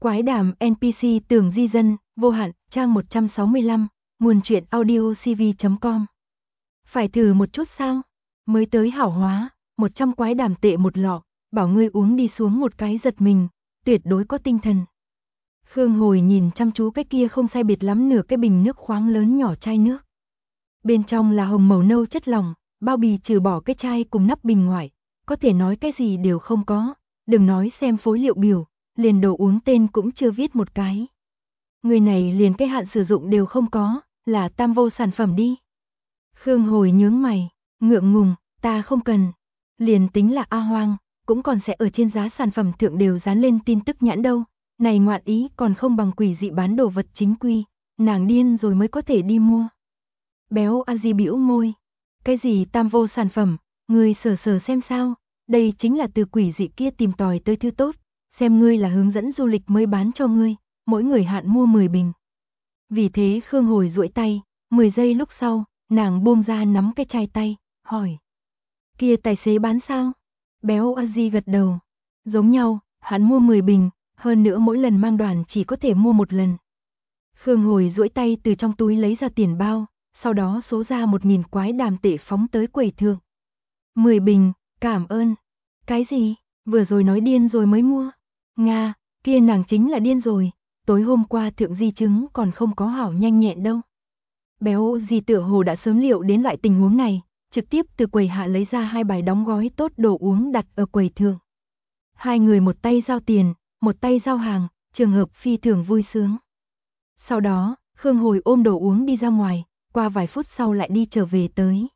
Quái đàm NPC Tường Di Dân, vô hạn, trang 165, nguồn truyện audio cv.com. Phải thử một chút sao? Mới tới hảo hóa, 100 quái đàm tệ một lọ, bảo ngươi uống đi xuống một cái giật mình, tuyệt đối có tinh thần. Khương Hồi nhìn chăm chú cái kia không sai biệt lắm nửa cái bình nước khoáng lớn nhỏ chai nước. Bên trong là hồng màu nâu chất lỏng, bao bì trừ bỏ cái chai cùng nắp bình ngoại, có thể nói cái gì đều không có, đừng nói xem phối liệu biểu, liền đồ uống tên cũng chưa viết một cái. Người này liền cái hạn sử dụng đều không có, là tam vô sản phẩm đi. Khương Hồi nhướng mày, ngượng ngùng, ta không cần. Liền tính là A Hoang, cũng còn sẽ ở trên giá sản phẩm thượng đều dán lên tin tức nhãn đâu. Này ngoạn ý còn không bằng quỷ dị bán đồ vật chính quy, nàng điên rồi mới có thể đi mua. Béo A Di bĩu môi, cái gì tam vô sản phẩm, ngươi sờ sờ xem sao, đây chính là từ quỷ dị kia tìm tòi tới thứ tốt, xem ngươi là hướng dẫn du lịch mới bán cho ngươi, mỗi người hạn mua 10 bình. Vì thế Khương Hồi duỗi tay, 10 giây lúc sau, nàng buông ra nắm cái chai tay, hỏi. Kia tài xế bán sao? Béo A Di gật đầu. Giống nhau, hắn mua 10 bình, hơn nữa mỗi lần mang đoàn chỉ có thể mua một lần. Khương Hồi duỗi tay từ trong túi lấy ra tiền bao, sau đó số ra 1000 quái đàm tệ phóng tới quầy thượng. 10 bình, cảm ơn. Cái gì? Vừa rồi nói điên rồi mới mua. Nga, kia nàng chính là điên rồi, tối hôm qua thượng di chứng còn không có hảo nhanh nhẹn đâu. Béo Di tựa hồ đã sớm liệu đến loại tình huống này, trực tiếp từ quầy hạ lấy ra 2 bài đóng gói tốt đồ uống đặt ở quầy thượng. Hai người một tay giao tiền, một tay giao hàng, trường hợp phi thường vui sướng. Sau đó, Khương Hồi ôm đồ uống đi ra ngoài, qua vài phút sau lại đi trở về tới.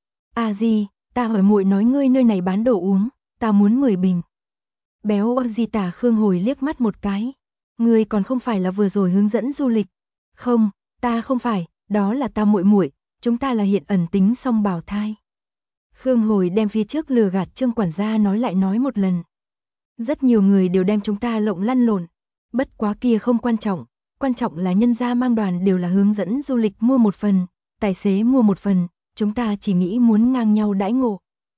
A Di, ta hỏi muội nói ngươi nơi này bán đồ uống, ta muốn 10 bình. Béo Di tả Khương Hồi liếc mắt một cái. Ngươi còn không phải là vừa rồi hướng dẫn du lịch. Không, ta không phải, đó là ta muội muội, chúng ta là hiện ẩn tính song bào thai. Khương Hồi đem phía trước lừa gạt Trương quản gia nói lại nói một lần. Rất nhiều người đều đem chúng ta lộng lăn lộn, bất quá kia không quan trọng là nhân gia mang đoàn đều là hướng dẫn du lịch mua một phần, tài xế mua một phần, chúng ta chỉ nghĩ muốn ngang nhau đãi ngộ.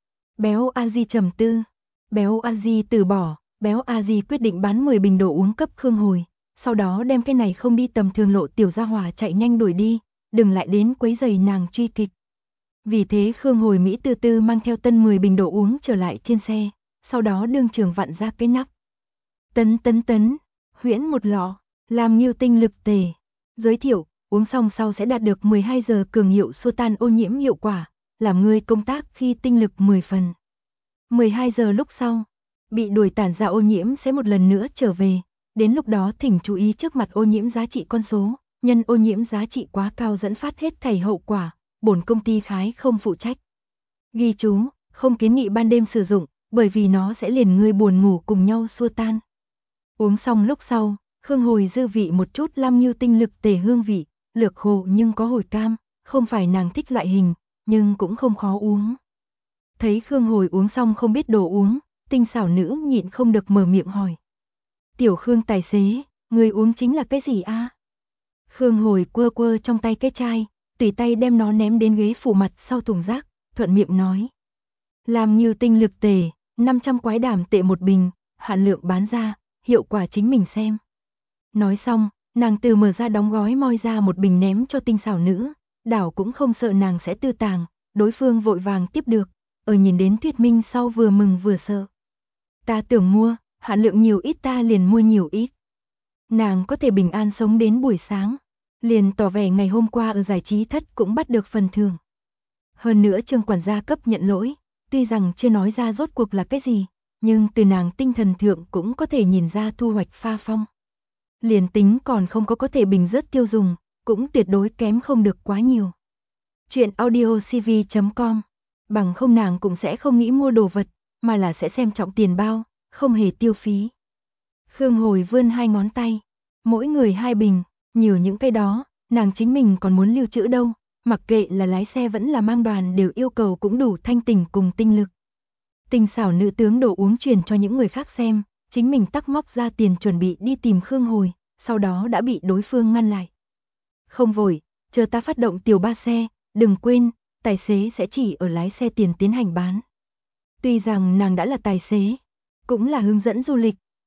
Béo A Di trầm tư, Béo A Di từ bỏ, Béo A Di quyết định bán 10 bình đồ uống cấp Khương Hồi, sau đó đem cái này không đi tầm thường lộ tiểu gia hỏa chạy nhanh đuổi đi, đừng lại đến quấy rầy nàng truy kịch. Vì thế Khương Hồi Mỹ từ từ mang theo tân 10 bình đồ uống trở lại trên xe, sau đó đương trường vặn ra cái nắp. Tấn, huyễn một lọ, làm Ngưu tinh lực tề. Giới thiệu, uống xong sau sẽ đạt được 12 giờ cường hiệu xua tan ô nhiễm hiệu quả, làm người công tác khi tinh lực 10 phần. 12 giờ lúc sau, bị đuổi tản ra ô nhiễm sẽ một lần nữa trở về, đến lúc đó thỉnh chú ý trước mặt ô nhiễm giá trị con số, nhân ô nhiễm giá trị quá cao dẫn phát hết thảy hậu quả, bổn công ty khái không phụ trách. Ghi chú, không kiến nghị ban đêm sử dụng, bởi vì nó sẽ liền ngươi buồn ngủ cùng nhau xua tan. Uống xong lúc sau, Khương Hồi dư vị một chút lam Ngưu tinh lực tề hương vị, lược hồ nhưng có hồi cam, không phải nàng thích loại hình, nhưng cũng không khó uống. Thấy Khương Hồi uống xong không biết đồ uống, tinh xảo nữ nhịn không được mở miệng hỏi. Tiểu Khương tài xế, người uống chính là cái gì a? Khương Hồi quơ trong tay cái chai, tùy tay đem nó ném đến ghế phủ mặt sau thùng rác, thuận miệng nói. Làm Ngưu tinh lực tề, 500 quái đàm tệ một bình, hạn lượng bán ra, hiệu quả chính mình xem. Nói xong, nàng từ mở ra đóng gói moi ra một bình ném cho tinh xảo nữ, đảo cũng không sợ nàng sẽ tư tàng, đối phương vội vàng tiếp được, ở nhìn đến thuyết minh sau vừa mừng vừa sợ. Ta tưởng mua, hạn lượng nhiều ít ta liền mua nhiều ít. Nàng có thể bình an sống đến buổi sáng, liền tỏ vẻ ngày hôm qua ở giải trí thất cũng bắt được phần thưởng. Hơn nữa Trương quản gia cấp nhận lỗi, tuy rằng chưa nói ra rốt cuộc là cái gì, nhưng từ nàng tinh thần thượng cũng có thể nhìn ra thu hoạch pha phong. Liền tính còn không có thể bình rớt tiêu dùng, cũng tuyệt đối kém không được quá nhiều. Chuyện audio cv.com, bằng không nàng cũng sẽ không nghĩ mua đồ vật, mà là sẽ xem trọng tiền bao, không hề tiêu phí. Khương Hồi vươn 2 ngón tay, mỗi người 2 bình, nhiều những cái đó, nàng chính mình còn muốn lưu trữ đâu, mặc kệ là lái xe vẫn là mang đoàn đều yêu cầu cũng đủ thanh tỉnh cùng tinh lực. Tinh xảo nữ tướng đồ uống truyền cho những người khác xem, chính mình tắc móc ra tiền chuẩn bị đi tìm Khương Hồi, sau đó đã bị đối phương ngăn lại. Không vội, chờ ta phát động tiểu ba xe, đừng quên, tài xế sẽ chỉ ở lái xe tiền tiến hành bán. Tuy rằng nàng đã là tài xế, cũng là hướng dẫn du lịch,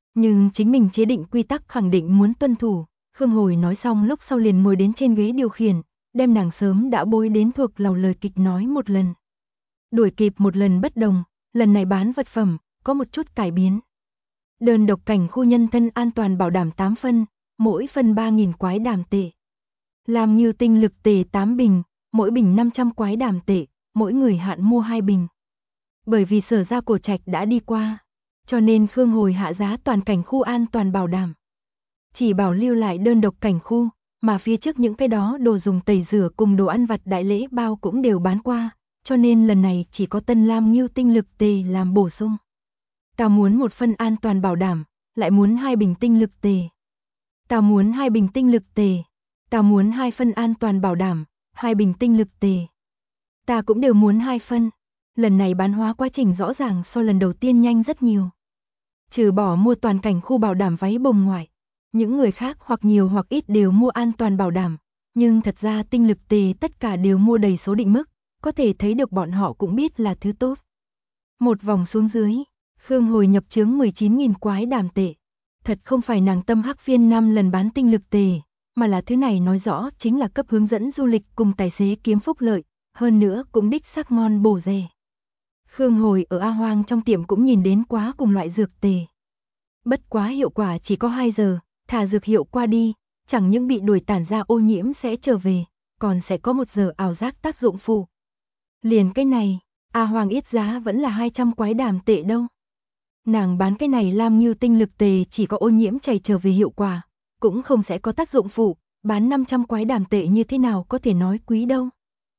Nhưng chính mình chế định quy tắc khẳng định muốn tuân thủ. Khương Hồi nói xong lúc sau liền ngồi đến trên ghế điều khiển, đem nàng sớm đã bối đến thuộc lòng lời kịch nói một lần. Đuổi kịp một lần bất đồng, lần này bán vật phẩm, có một chút cải biến. Đơn độc cảnh khu nhân thân an toàn bảo đảm 8 phân, mỗi phân 3.000 quái đàm tệ. Làm như tinh lực tệ 8 bình, mỗi bình 500 quái đàm tệ, mỗi người hạn mua 2 bình. Bởi vì Sở Gia Cổ Trạch đã đi qua, cho nên Khương Hồi hạ giá toàn cảnh khu an toàn bảo đảm. Chỉ bảo lưu lại đơn độc cảnh khu, mà phía trước những cái đó đồ dùng tẩy rửa cùng đồ ăn vặt đại lễ bao cũng đều bán qua, cho nên lần này chỉ có Tân Lam Ngưu tinh lực tề làm bổ sung. Ta muốn một phân an toàn bảo đảm, lại muốn 2 bình tinh lực tề. Ta muốn 2 bình tinh lực tề. Ta muốn 2 phân an toàn bảo đảm, 2 bình tinh lực tề. Ta cũng đều muốn 2 phân. Lần này bán hóa quá trình rõ ràng so lần đầu tiên nhanh rất nhiều. Trừ bỏ mua toàn cảnh khu bảo đảm váy bồng ngoại, những người khác hoặc nhiều hoặc ít đều mua an toàn bảo đảm, nhưng thật ra tinh lực tề tất cả đều mua đầy số định mức, có thể thấy được bọn họ cũng biết là thứ tốt. Một vòng xuống dưới, Khương Hồi nhập chướng 19.000 quái đàm tệ. Thật không phải nàng tâm hắc phiên 5 lần bán tinh lực tề, mà là thứ này nói rõ chính là cấp hướng dẫn du lịch cùng tài xế kiếm phúc lợi, hơn nữa cũng đích xác ngon bổ rẻ. Khương Hồi ở A Hoang trong tiệm cũng nhìn đến quá cùng loại dược tề. Bất quá hiệu quả chỉ có 2 giờ, thả dược hiệu qua đi, chẳng những bị đuổi tản ra ô nhiễm sẽ trở về, còn sẽ có 1 giờ ảo giác tác dụng phụ. Liền cái này, A Hoang ít giá vẫn là 200 quái đàm tệ đâu. Nàng bán cái này Lam Ngưu tinh lực tề chỉ có ô nhiễm chảy trở về hiệu quả, cũng không sẽ có tác dụng phụ, bán 500 quái đàm tệ như thế nào có thể nói quý đâu.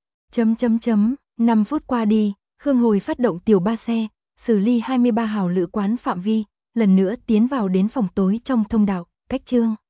5 phút qua đi, Khương Hồi phát động tiểu ba xe, xử ly 23 hào lữ quán phạm vi, lần nữa tiến vào đến phòng tối trong thông đạo, cách Trương